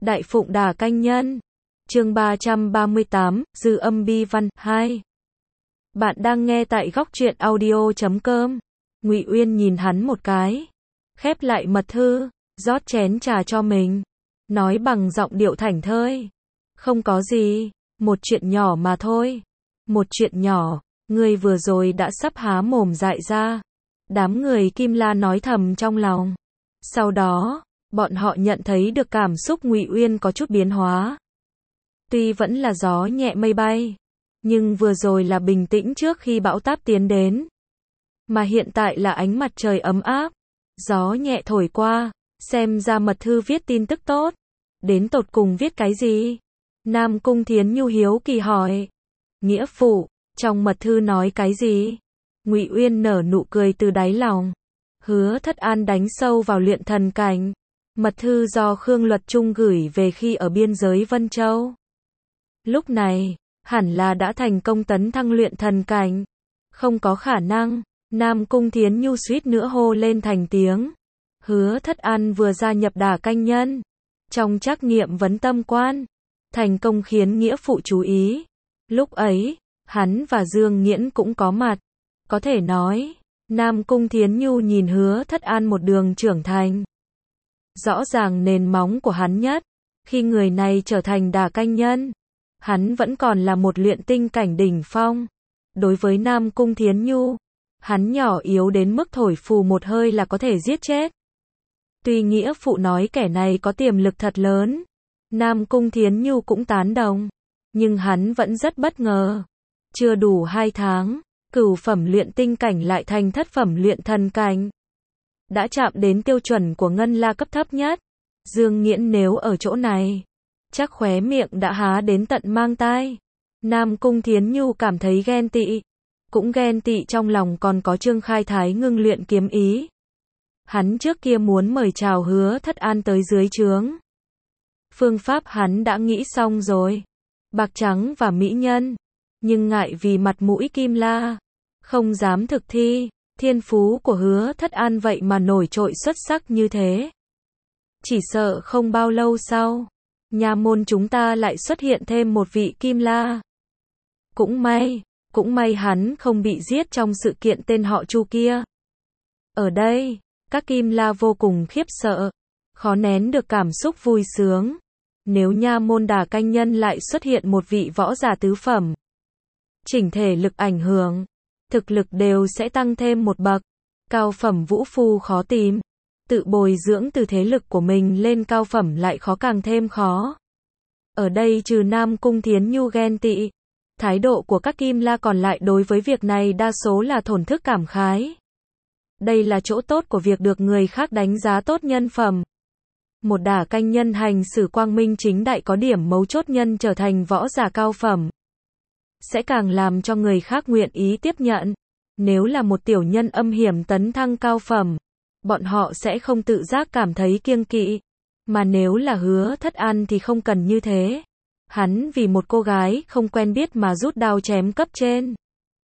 Đại Phụng Đà Canh Nhân. Chương 338, Dư âm bi văn 2. Bạn đang nghe tại góc truyện audio.com. Ngụy Uyên nhìn hắn một cái, khép lại mật thư, rót chén trà cho mình, nói bằng giọng điệu thảnh thơi: "Không có gì, một chuyện nhỏ mà thôi." "Một chuyện nhỏ?" Ngươi vừa rồi đã sắp há mồm dại ra. Đám người Kim La nói thầm trong lòng. Sau đó, bọn họ nhận thấy được cảm xúc Ngụy Uyên có chút biến hóa. Tuy vẫn là gió nhẹ mây bay, nhưng vừa rồi là bình tĩnh trước khi bão táp tiến đến. Mà hiện tại là ánh mặt trời ấm áp, gió nhẹ thổi qua, xem ra mật thư viết tin tức tốt. Đến tột cùng viết cái gì? Nam Cung Thiến Nhu hiếu kỳ hỏi. Nghĩa phụ, trong mật thư nói cái gì? Ngụy Uyên nở nụ cười từ đáy lòng. Hứa Thất An đánh sâu vào luyện thần cảnh. Mật thư do Khương Luật Trung gửi về khi ở biên giới Vân Châu. Lúc này, hẳn là đã thành công tấn thăng luyện thần cảnh. Không có khả năng. Nam Cung Thiến Nhu suýt nữa hô lên thành tiếng. Hứa Thất An vừa gia nhập Đà Canh Nhân. Trong trắc nghiệm vấn tâm quan, thành công khiến nghĩa phụ chú ý. Lúc ấy, hắn và Dương Nghiễn cũng có mặt. Có thể nói, Nam Cung Thiến Nhu nhìn Hứa Thất An một đường trưởng thành. Rõ ràng nền móng của hắn nhất, khi người này trở thành Đà Canh Nhân, hắn vẫn còn là một luyện tinh cảnh đỉnh phong. Đối với Nam Cung Thiến Nhu, hắn nhỏ yếu đến mức thổi phù một hơi là có thể giết chết. Tuy nghĩa phụ nói kẻ này có tiềm lực thật lớn, Nam Cung Thiến Nhu cũng tán đồng, nhưng hắn vẫn rất bất ngờ. Chưa đủ 2 tháng, cửu phẩm luyện tinh cảnh lại thành thất phẩm luyện thần cảnh. Đã chạm đến tiêu chuẩn của Ngân La cấp thấp nhất. Dương Nghiễn nếu ở chỗ này, chắc khóe miệng đã há đến tận mang tai. Nam Cung Thiến Nhu cảm thấy ghen tị. Cũng ghen tị trong lòng còn có Trương Khai Thái ngưng luyện kiếm ý. Hắn trước kia muốn mời chào Hứa Thất An tới dưới trướng. Phương pháp hắn đã nghĩ xong rồi. Bạc trắng và mỹ nhân. Nhưng ngại vì mặt mũi Kim La, không dám thực thi. Thiên phú của Hứa Thất An vậy mà nổi trội xuất sắc như thế. Chỉ sợ không bao lâu sau, nha môn chúng ta lại xuất hiện thêm một vị Kim La. Cũng may hắn không bị giết trong sự kiện tên họ Chu kia. Ở đây, các Kim La vô cùng khiếp sợ, khó nén được cảm xúc vui sướng. Nếu nha môn Đà Canh Nhân lại xuất hiện một vị võ giả tứ phẩm, chỉnh thể lực ảnh hưởng, thực lực đều sẽ tăng thêm một bậc. Cao phẩm vũ phu khó tìm, tự bồi dưỡng từ thế lực của mình lên cao phẩm lại khó càng thêm khó. Ở đây trừ Nam Cung Thiến Nhu ghen tị, thái độ của các Kim La còn lại đối với việc này đa số là thổn thức cảm khái. Đây là chỗ tốt của việc được người khác đánh giá tốt nhân phẩm. Một Đà Canh Nhân hành xử quang minh chính đại có điểm mấu chốt nhân trở thành võ giả cao phẩm, sẽ càng làm cho người khác nguyện ý tiếp nhận. Nếu là một tiểu nhân âm hiểm tấn thăng cao phẩm, bọn họ sẽ không tự giác cảm thấy kiêng kỵ. Mà nếu là Hứa Thất An thì không cần như thế. Hắn vì một cô gái không quen biết mà rút đao chém cấp trên.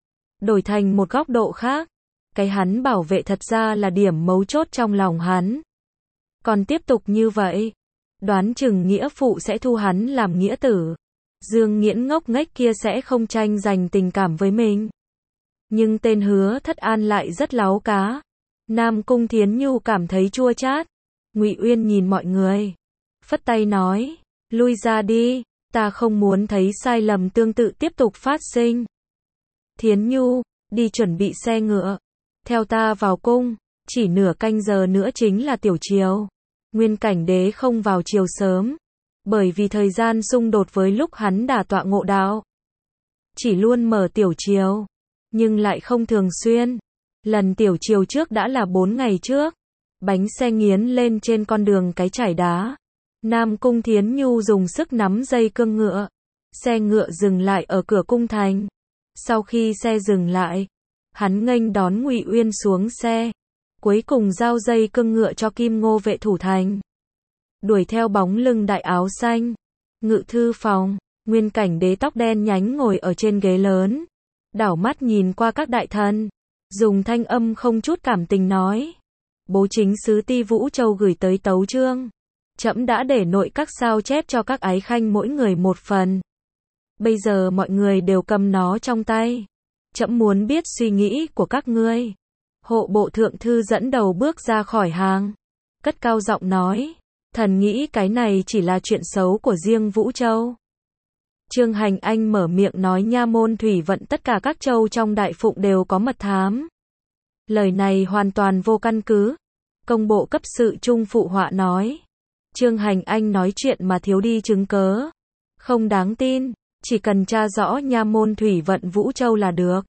Đổi thành một góc độ khác, cái hắn bảo vệ thật ra là điểm mấu chốt trong lòng hắn. Còn tiếp tục như vậy, đoán chừng nghĩa phụ sẽ thu hắn làm nghĩa tử. Dương Nghiễn ngốc nghếch kia sẽ không tranh giành tình cảm với mình. Nhưng tên Hứa Thất An lại rất láo cá. Nam Cung Thiến Nhu cảm thấy chua chát. Ngụy Uyên nhìn mọi người, phất tay nói, lui ra đi, ta không muốn thấy sai lầm tương tự tiếp tục phát sinh. Thiến Nhu, đi chuẩn bị xe ngựa, theo ta vào cung, chỉ nửa canh giờ nữa chính là tiểu triều. Nguyên Cảnh Đế không vào triều sớm, bởi vì thời gian xung đột với lúc hắn đả tọa ngộ đạo. Chỉ luôn mở tiểu triều, nhưng lại không thường xuyên. Lần tiểu triều trước đã là 4 ngày trước. Bánh xe nghiến lên trên con đường cái trải đá. Nam Cung Thiến Nhu dùng sức nắm dây cương ngựa. Xe ngựa dừng lại ở cửa cung thành. Sau khi xe dừng lại, hắn nghênh đón Ngụy Uyên xuống xe. Cuối cùng giao dây cương ngựa cho Kim Ngô vệ thủ thành. Đuổi theo bóng lưng đại áo xanh. Ngự thư phòng, Nguyên Cảnh Đế tóc đen nhánh ngồi ở trên ghế lớn. Đảo mắt nhìn qua các đại thần. Dùng thanh âm không chút cảm tình nói. Bố chính sứ Ti Vũ Châu gửi tới tấu chương. trẫm đã để nội các sao chép cho các ái khanh mỗi người một phần. Bây giờ mọi người đều cầm nó trong tay. Trẫm muốn biết suy nghĩ của các ngươi. Hộ bộ thượng thư dẫn đầu bước ra khỏi hàng, cất cao giọng nói, thần nghĩ cái này chỉ là chuyện xấu của riêng Vũ Châu. Trương Hành Anh mở miệng nói nha môn thủy vận tất cả các châu trong Đại Phụng đều có mật thám. Lời này hoàn toàn vô căn cứ. Công bộ cấp sự trung phụ họa nói. Trương Hành Anh nói chuyện mà thiếu đi chứng cớ. Không đáng tin, chỉ cần tra rõ nha môn thủy vận Vũ Châu là được.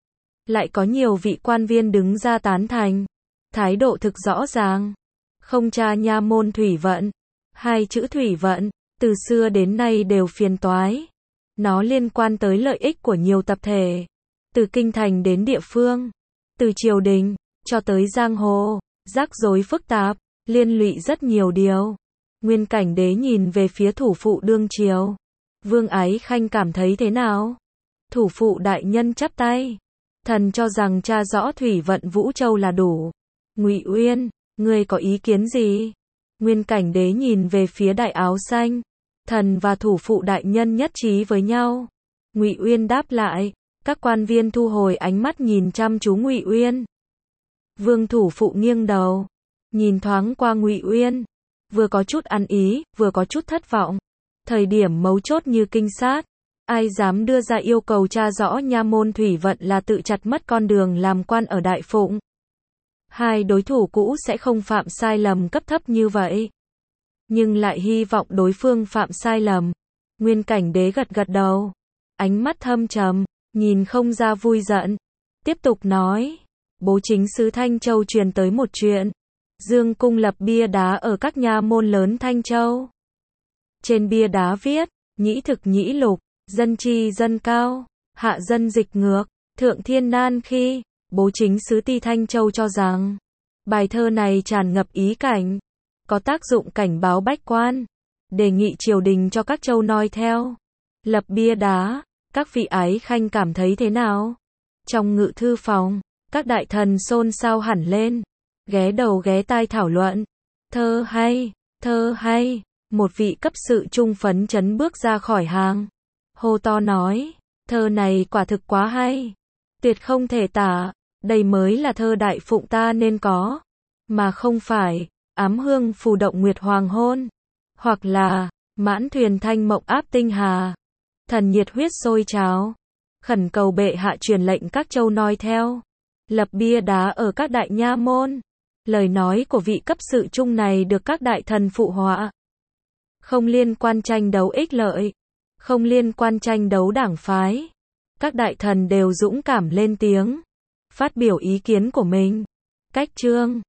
Lại có nhiều vị quan viên đứng ra tán thành. Thái độ thực rõ ràng. Không tra nha môn thủy vận. Hai chữ thủy vận, từ xưa đến nay đều phiền toái. Nó liên quan tới lợi ích của nhiều tập thể. Từ kinh thành đến địa phương. Từ triều đình, cho tới giang hồ. Rắc rối phức tạp, liên lụy rất nhiều điều. Nguyên Cảnh Đế nhìn về phía thủ phụ đương triều. Vương Ái Khanh cảm thấy thế nào? Thủ phụ đại nhân chắp tay. Thần cho rằng tra rõ thủy vận Vũ Châu là đủ. Ngụy Uyên, ngươi có ý kiến gì? Nguyên Cảnh Đế nhìn về phía đại áo xanh. Thần và thủ phụ đại nhân nhất trí với nhau. Ngụy Uyên đáp lại. Các quan viên thu hồi ánh mắt nhìn chăm chú Ngụy Uyên. Vương thủ phụ nghiêng đầu, nhìn thoáng qua Ngụy Uyên, vừa có chút ăn ý, vừa có chút thất vọng. Thời điểm mấu chốt như kinh sát, ai dám đưa ra yêu cầu tra rõ nha môn thủy vận là tự chặt mất con đường làm quan ở Đại Phụng. Hai đối thủ cũ sẽ không phạm sai lầm cấp thấp như vậy, nhưng lại hy vọng đối phương phạm sai lầm. Nguyên Cảnh Đế gật gật đầu, ánh mắt thâm trầm, nhìn không ra vui giận, tiếp tục nói. Bố chính sứ Thanh Châu truyền tới một chuyện. Dương Cung lập bia đá ở các nha môn lớn Thanh Châu. Trên bia đá viết, nhĩ thực nhĩ lục, dân tri dân cao, hạ dân dịch ngược, thượng thiên nan khi. Bố chính sứ Ti Thanh Châu cho rằng, bài thơ này tràn ngập ý cảnh, có tác dụng cảnh báo bách quan, đề nghị triều đình cho các châu noi theo. Lập bia đá, các vị ái khanh cảm thấy thế nào? Trong ngự thư phòng, các đại thần xôn xao hẳn lên, ghé đầu ghé tai thảo luận. Thơ hay, thơ hay. Một vị cấp sự trung phấn chấn bước ra khỏi hàng, hô to nói, thơ này quả thực quá hay, tuyệt không thể tả, đây mới là thơ Đại Phụng ta nên có, mà không phải ám hương phù động nguyệt hoàng hôn, hoặc là mãn thuyền thanh mộng áp tinh hà. Thần nhiệt huyết sôi trào, khẩn cầu bệ hạ truyền lệnh các châu noi theo, lập bia đá ở các đại nha môn. Lời nói của vị cấp sự trung này được các đại thần phụ họa. Không liên quan tranh đấu ích lợi, không liên quan tranh đấu đảng phái. Các đại thần đều dũng cảm lên tiếng, phát biểu ý kiến của mình. Cách chương